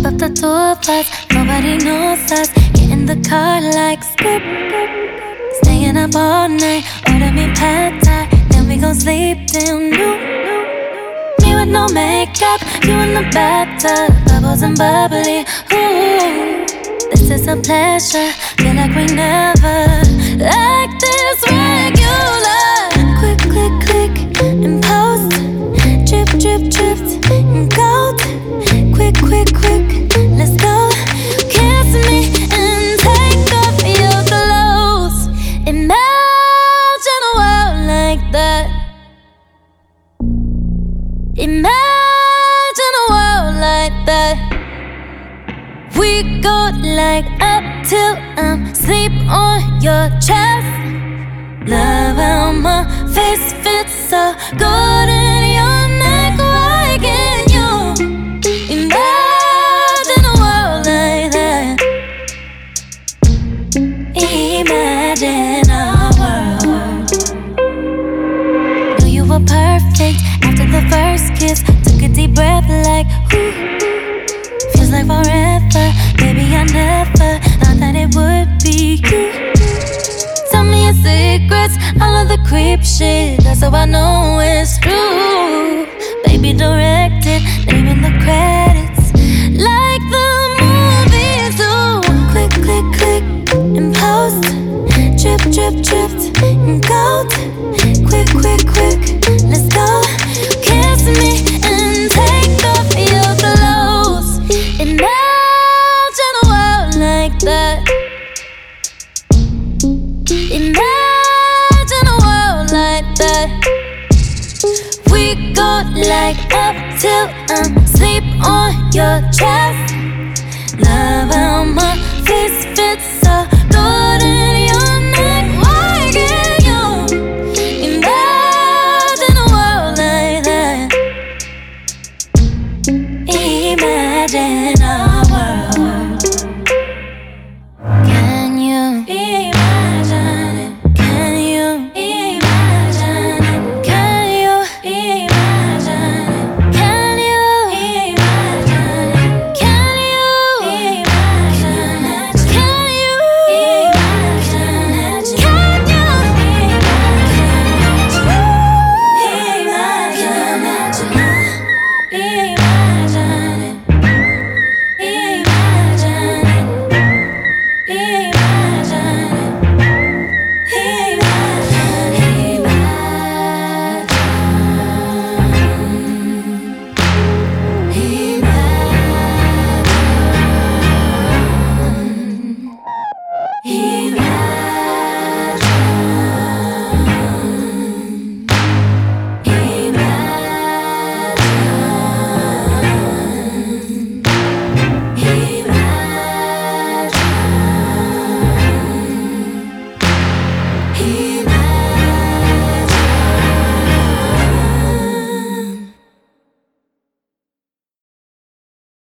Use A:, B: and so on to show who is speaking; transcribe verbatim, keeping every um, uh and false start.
A: up the two of us, nobody knows us. Get in the car like skip. Staying up all night, order me pad thai, then we gon' sleep till noon. Me with no makeup, you in the bathtub, bubbles and bubbly. Ooh, this is a pleasure, feel like we never like this regular. Quick, click, click, and post. Drip, drip, dripped, and gold. Quick, quick, quick, let's go. Kiss me and take off your clothes. Imagine a world like that. Imagine a world like that. We go like up till I'm sleep on your chest. Love how my face fits so good in your neck. Why can't you imagine a world like that? Imagine a world. Knew you were perfect after the first kiss. Took a deep breath like whoo. Feels like forever. Baby, I never thought that it would be you. Tell me your secrets, all of the creep shit. That's how I know it's true. Baby, directed, name in the credits, like the movies do. Click, click, click, and post. Drip, drip, dripped, and gold. Quick, quick, quick, let's go. Kiss me and take off your clothes. Imagine a world like that. Imagine a world like that. We go like up till I'm sleep on your chest. Love how my face fits so good in your neck. Why can't you imagine a world like that? Imagine.